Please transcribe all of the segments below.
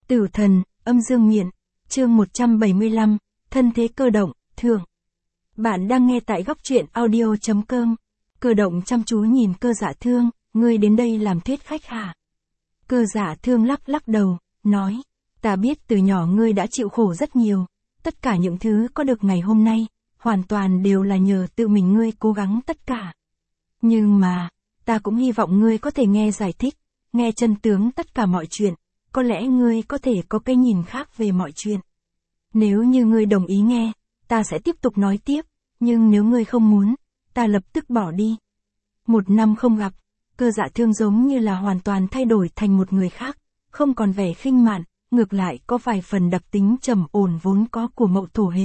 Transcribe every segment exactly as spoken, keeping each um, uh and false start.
Tử thần, âm dương miện, chương một trăm bảy mươi lăm, thân thế cơ động, thượng. Bạn đang nghe tại góc truyện audio.com. Cơ động chăm chú nhìn Cơ Dạ Thương, ngươi đến đây làm thuyết khách hả? Cơ Dạ Thương lắc lắc đầu, nói, ta biết từ nhỏ ngươi đã chịu khổ rất nhiều, tất cả những thứ có được ngày hôm nay, hoàn toàn đều là nhờ tự mình ngươi cố gắng tất cả. Nhưng mà, ta cũng hy vọng ngươi có thể nghe giải thích, nghe chân tướng tất cả mọi chuyện, có lẽ ngươi có thể có cái nhìn khác về mọi chuyện. Nếu như ngươi đồng ý nghe, ta sẽ tiếp tục nói tiếp, nhưng nếu ngươi không muốn, ta lập tức bỏ đi. Một năm không gặp, Cơ Dạ Thương giống như là hoàn toàn thay đổi thành một người khác, không còn vẻ khinh mạn, ngược lại có vài phần đặc tính trầm ổn vốn có của Mậu Thổ hệ.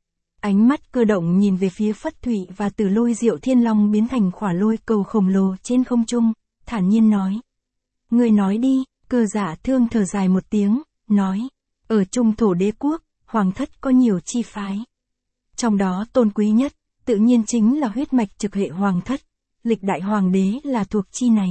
Ánh mắt Cơ Động nhìn về phía Phất Thụy và từ lôi Diệu Thiên Long biến thành khỏa lôi cầu khổng lồ trên không trung, thản nhiên nói. Ngươi nói đi. Cơ Dạ Thương thở dài một tiếng, nói, ở Trung Thổ Đế Quốc, hoàng thất có nhiều chi phái. Trong đó tôn quý nhất, tự nhiên chính là huyết mạch trực hệ hoàng thất, lịch đại hoàng đế là thuộc chi này.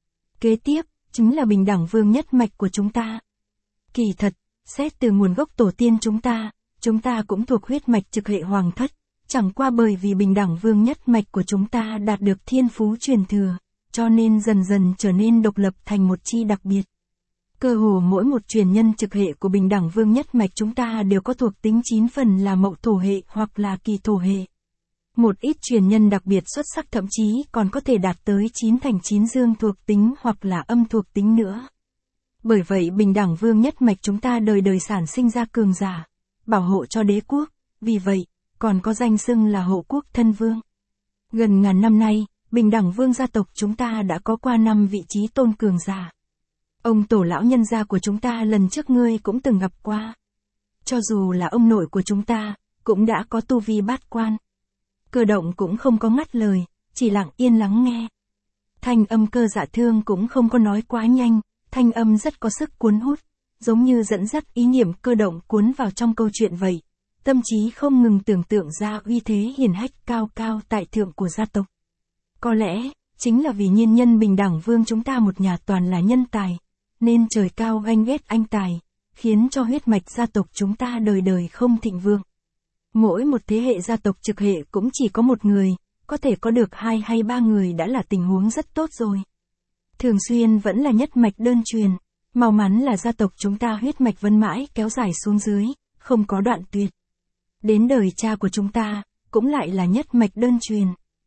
Kế tiếp, chính là bình đẳng vương nhất mạch của chúng ta. Kỳ thật, xét từ nguồn gốc tổ tiên chúng ta, chúng ta cũng thuộc huyết mạch trực hệ hoàng thất, chẳng qua bởi vì bình đẳng vương nhất mạch của chúng ta đạt được thiên phú truyền thừa, cho nên dần dần trở nên độc lập thành một chi đặc biệt. Cơ hồ mỗi một truyền nhân trực hệ của bình đẳng vương nhất mạch chúng ta đều có thuộc tính chín phần là Mậu Thổ hệ hoặc là Kỳ Thổ hệ. Một ít truyền nhân đặc biệt xuất sắc thậm chí còn có thể đạt tới chín thành chín dương thuộc tính hoặc là âm thuộc tính nữa. Bởi vậy bình đẳng vương nhất mạch chúng ta đời đời sản sinh ra cường giả, bảo hộ cho đế quốc, vì vậy, còn có danh xưng là hộ quốc thân vương. Gần ngàn năm nay, bình đẳng vương gia tộc chúng ta đã có qua năm vị trí tôn cường giả. Ông tổ lão nhân gia của chúng ta lần trước ngươi cũng từng gặp qua. Cho dù là ông nội của chúng ta, cũng đã có tu vi bát quan. Cơ Động cũng không có ngắt lời, chỉ lặng yên lắng nghe. Thanh âm Cơ Dạ Thương cũng không có nói quá nhanh, thanh âm rất có sức cuốn hút, giống như dẫn dắt ý niệm Cơ Động cuốn vào trong câu chuyện vậy. Tâm trí không ngừng tưởng tượng ra uy thế hiển hách cao cao tại thượng của gia tộc. Có lẽ, chính là vì nhiên nhân bình đẳng vương chúng ta một nhà toàn là nhân tài, nên trời cao ganh ghét anh tài, khiến cho huyết mạch gia tộc chúng ta đời đời không thịnh vượng. Mỗi một thế hệ gia tộc trực hệ cũng chỉ có một người, có thể có được hai hay ba người đã là tình huống rất tốt rồi. Thường xuyên vẫn là nhất mạch đơn truyền, mau mắn là gia tộc chúng ta huyết mạch vân mãi kéo dài xuống dưới, không có đoạn tuyệt. Đến đời cha của chúng ta, cũng lại là nhất mạch đơn truyền.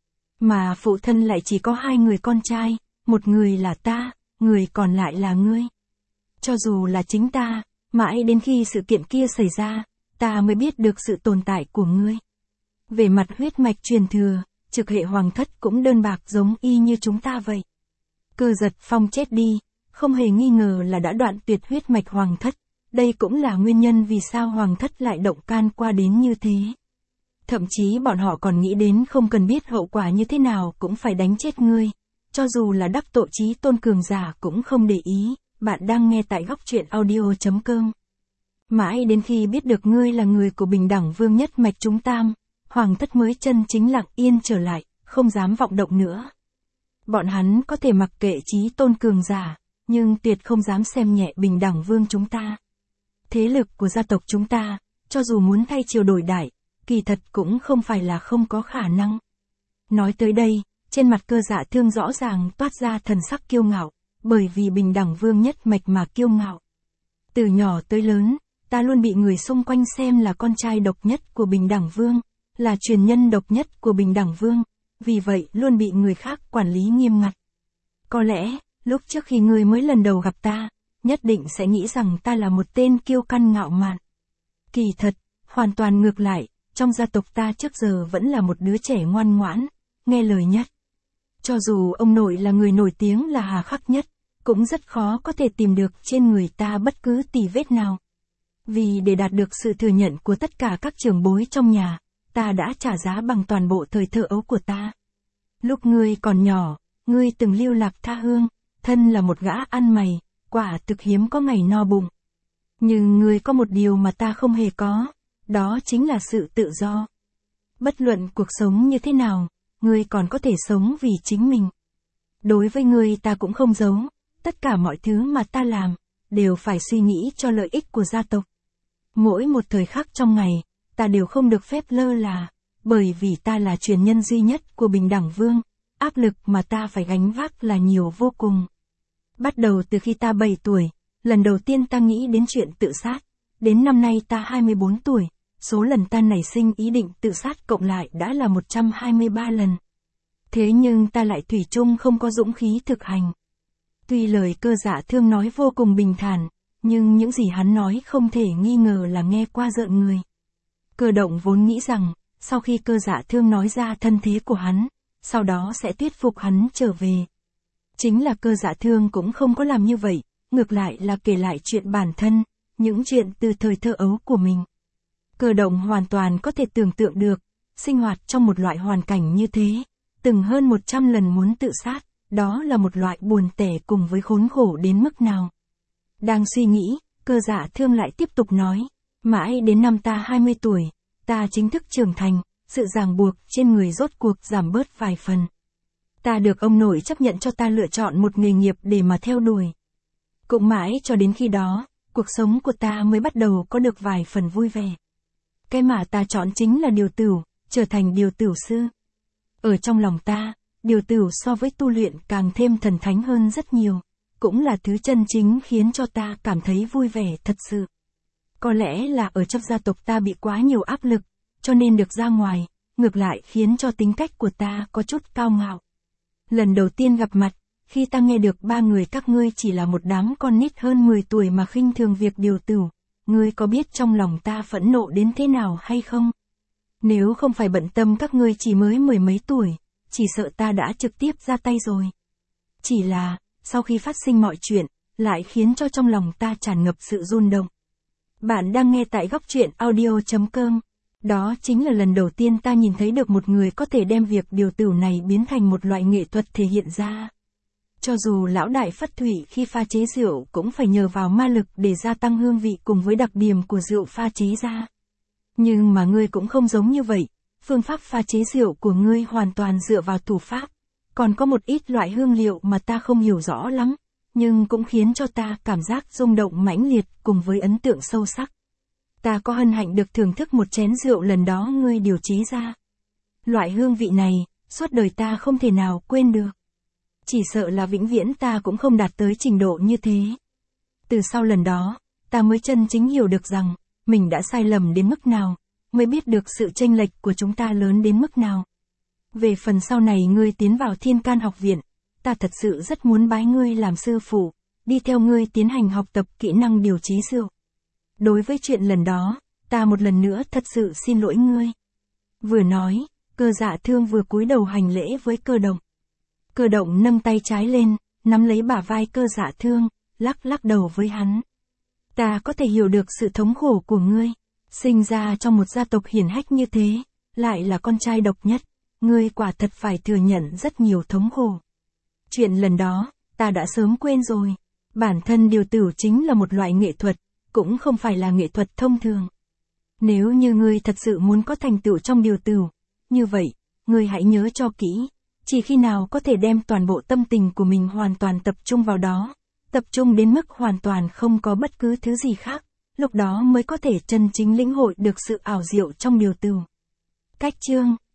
Mà phụ thân lại chỉ có hai người con trai, một người là ta, người còn lại là ngươi. Cho dù là chính ta, mãi đến khi sự kiện kia xảy ra, ta mới biết được sự tồn tại của ngươi. Về mặt huyết mạch truyền thừa, trực hệ hoàng thất cũng đơn bạc giống y như chúng ta vậy. Cơ Giật Phong chết đi, không hề nghi ngờ là đã đoạn tuyệt huyết mạch hoàng thất, đây cũng là nguyên nhân vì sao hoàng thất lại động can qua đến như thế. Thậm chí bọn họ còn nghĩ đến không cần biết hậu quả như thế nào cũng phải đánh chết ngươi. Cho dù là đắc tội chí tôn cường giả cũng không để ý, bạn đang nghe tại góc truyện audio.com. Mãi đến khi biết được ngươi là người của bình đẳng vương nhất mạch chúng tam, hoàng thất mới chân chính lặng yên trở lại, không dám vọng động nữa. Bọn hắn có thể mặc kệ chí tôn cường giả, nhưng tuyệt không dám xem nhẹ bình đẳng vương chúng ta. Thế lực của gia tộc chúng ta, cho dù muốn thay triều đổi đại, kỳ thật cũng không phải là không có khả năng. Nói tới đây, trên mặt Cơ Dạ Thương rõ ràng toát ra thần sắc kiêu ngạo, bởi vì bình đẳng vương nhất mạch mà kiêu ngạo. Từ nhỏ tới lớn, ta luôn bị người xung quanh xem là con trai độc nhất của bình đẳng vương, là truyền nhân độc nhất của bình đẳng vương, vì vậy luôn bị người khác quản lý nghiêm ngặt. Có lẽ, lúc trước khi ngươi mới lần đầu gặp ta, nhất định sẽ nghĩ rằng ta là một tên kiêu căng ngạo mạn. Kỳ thật, hoàn toàn ngược lại, trong gia tộc ta trước giờ vẫn là một đứa trẻ ngoan ngoãn, nghe lời nhất. Cho dù ông nội là người nổi tiếng là hà khắc nhất, cũng rất khó có thể tìm được trên người ta bất cứ tì vết nào. Vì để đạt được sự thừa nhận của tất cả các trưởng bối trong nhà, ta đã trả giá bằng toàn bộ thời thơ ấu của ta. Lúc ngươi còn nhỏ, ngươi từng lưu lạc tha hương, thân là một gã ăn mày, quả thực hiếm có ngày no bụng. Nhưng ngươi có một điều mà ta không hề có, đó chính là sự tự do. Bất luận cuộc sống như thế nào, ngươi còn có thể sống vì chính mình. Đối với ngươi ta cũng không giấu, tất cả mọi thứ mà ta làm, đều phải suy nghĩ cho lợi ích của gia tộc. Mỗi một thời khắc trong ngày, ta đều không được phép lơ là, bởi vì ta là truyền nhân duy nhất của Bình Đẳng Vương, áp lực mà ta phải gánh vác là nhiều vô cùng. Bắt đầu từ khi ta bảy tuổi, lần đầu tiên ta nghĩ đến chuyện tự sát, đến năm nay ta hai mươi bốn tuổi, số lần ta nảy sinh ý định tự sát cộng lại đã là một trăm hai mươi ba lần. Thế nhưng ta lại thủy chung không có dũng khí thực hành. Tuy lời Cơ Dạ Thương nói vô cùng bình thản, nhưng những gì hắn nói không thể nghi ngờ là nghe qua rợn người. Cơ Động vốn nghĩ rằng, sau khi Cơ Dạ Thương nói ra thân thế của hắn, sau đó sẽ thuyết phục hắn trở về. Chính là Cơ Dạ Thương cũng không có làm như vậy, ngược lại là kể lại chuyện bản thân, những chuyện từ thời thơ ấu của mình. Cơ Động hoàn toàn có thể tưởng tượng được, sinh hoạt trong một loại hoàn cảnh như thế, từng hơn một trăm lần muốn tự sát, đó là một loại buồn tẻ cùng với khốn khổ đến mức nào. Đang suy nghĩ, Cơ Dạ Thương lại tiếp tục nói, mãi đến năm ta hai mươi tuổi, ta chính thức trưởng thành, sự ràng buộc trên người rốt cuộc giảm bớt vài phần. Ta được ông nội chấp nhận cho ta lựa chọn một nghề nghiệp để mà theo đuổi. Cũng mãi cho đến khi đó, cuộc sống của ta mới bắt đầu có được vài phần vui vẻ. Cái mà ta chọn chính là điều tửu, trở thành điều tửu sư. Ở trong lòng ta, điều tửu so với tu luyện càng thêm thần thánh hơn rất nhiều, cũng là thứ chân chính khiến cho ta cảm thấy vui vẻ thật sự. Có lẽ là ở trong gia tộc ta bị quá nhiều áp lực, cho nên được ra ngoài, ngược lại khiến cho tính cách của ta có chút cao ngạo. Lần đầu tiên gặp mặt, khi ta nghe được ba người các ngươi chỉ là một đám con nít hơn mười tuổi mà khinh thường việc điều tửu, ngươi có biết trong lòng ta phẫn nộ đến thế nào hay không? Nếu không phải bận tâm các ngươi chỉ mới mười mấy tuổi, chỉ sợ ta đã trực tiếp ra tay rồi. Chỉ là, sau khi phát sinh mọi chuyện, lại khiến cho trong lòng ta tràn ngập sự rung động. Bạn đang nghe tại góc truyện audio chấm com. Đó chính là lần đầu tiên ta nhìn thấy được một người có thể đem việc điều tửu này biến thành một loại nghệ thuật thể hiện ra. Cho dù lão đại Phất Thủy khi pha chế rượu cũng phải nhờ vào ma lực để gia tăng hương vị cùng với đặc điểm của rượu pha chế ra. Nhưng mà ngươi cũng không giống như vậy, phương pháp pha chế rượu của ngươi hoàn toàn dựa vào thủ pháp. Còn có một ít loại hương liệu mà ta không hiểu rõ lắm, nhưng cũng khiến cho ta cảm giác rung động mãnh liệt cùng với ấn tượng sâu sắc. Ta có hân hạnh được thưởng thức một chén rượu lần đó ngươi điều chế ra. Loại hương vị này, suốt đời ta không thể nào quên được. Chỉ sợ là vĩnh viễn ta cũng không đạt tới trình độ như thế. Từ sau lần đó, ta mới chân chính hiểu được rằng, mình đã sai lầm đến mức nào, mới biết được sự chênh lệch của chúng ta lớn đến mức nào. Về phần sau này ngươi tiến vào Thiên Can học viện, ta thật sự rất muốn bái ngươi làm sư phụ, đi theo ngươi tiến hành học tập kỹ năng điều chế rượu. Đối với chuyện lần đó, ta một lần nữa thật sự xin lỗi ngươi. Vừa nói, Cơ Dạ Thương vừa cúi đầu hành lễ với Cơ Động. Cơ Động nâng tay trái lên, nắm lấy bả vai Cơ Dạ Thương, lắc lắc đầu với hắn. Ta có thể hiểu được sự thống khổ của ngươi, sinh ra trong một gia tộc hiển hách như thế, lại là con trai độc nhất, ngươi quả thật phải thừa nhận rất nhiều thống khổ. Chuyện lần đó, ta đã sớm quên rồi, bản thân điều tửu chính là một loại nghệ thuật, cũng không phải là nghệ thuật thông thường. Nếu như ngươi thật sự muốn có thành tựu trong điều tửu, như vậy, ngươi hãy nhớ cho kỹ, chỉ khi nào có thể đem toàn bộ tâm tình của mình hoàn toàn tập trung vào đó, tập trung đến mức hoàn toàn không có bất cứ thứ gì khác, lúc đó mới có thể chân chính lĩnh hội được sự ảo diệu trong điều tửu. Cách chương